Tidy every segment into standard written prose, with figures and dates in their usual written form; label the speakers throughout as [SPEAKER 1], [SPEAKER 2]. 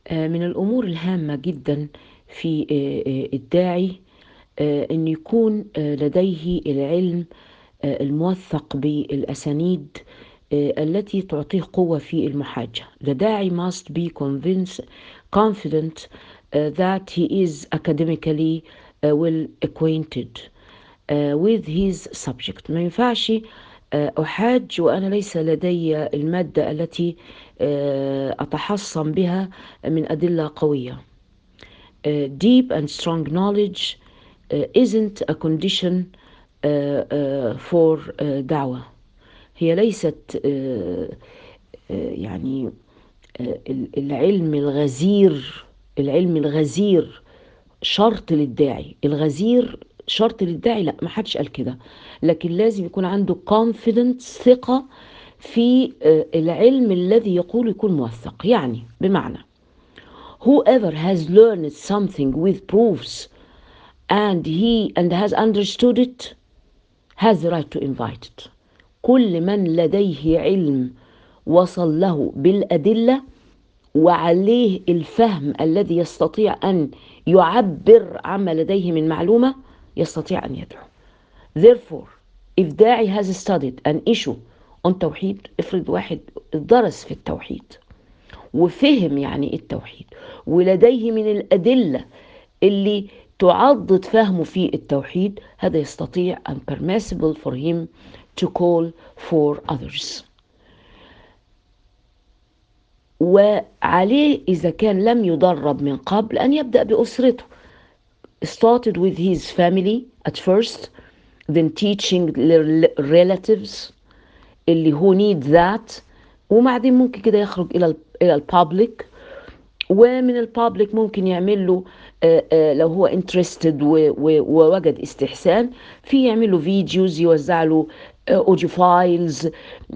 [SPEAKER 1] من الأمور الهامة جدا في الداعي أن يكون لديه العلم الموثق بالأسانيد التي تعطيه قوة في المحاجة. The داعي must be confident that he is academically well acquainted with his subject. ما ينفعش أحاج وأنا ليس لدي المادة التي أتحصن بها من أدلة قوية. Deep and strong knowledge isn't a condition for دعوة. هي ليست يعني العلم الغزير شرط للداعي. الغزير شرط للداعي؟ لا، ما حدش قال كده، لكن لازم يكون عنده confidence، ثقة في العلم الذي يقول يكون موثق. يعني بمعنى whoever has learned something with proofs and has understood it has the right to invite it. كل من لديه علم وصل له بالأدلة وعليه الفهم الذي يستطيع أن يعبر عما لديه من معلومة يستطيع أن يدعو. Therefore, if داعي has studied an issue on توحيد، افرض واحد درس في التوحيد وفهم يعني التوحيد ولديه من الأدلة اللي تعضد فهمه في التوحيد، هذا يستطيع and permissible for him to call for others. وعليه إذا كان لم يدرب من قبل أن يبدأ بأسرته. Started with his family at first, then teaching relatives اللي who need that، وبعدين ممكن كده يخرج إلى البابليك، ومن البابليك ممكن يعمل له لو هو interested ووجد استحسان في يعمل له فيديوز، يوزع له اوديو فايلز،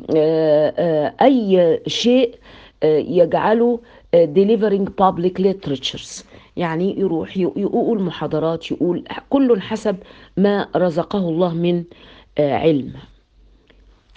[SPEAKER 1] أي شيء يجعله delivering public literatures، يعني يروح يقول محاضرات، يقول كل حسب ما رزقه الله من علم.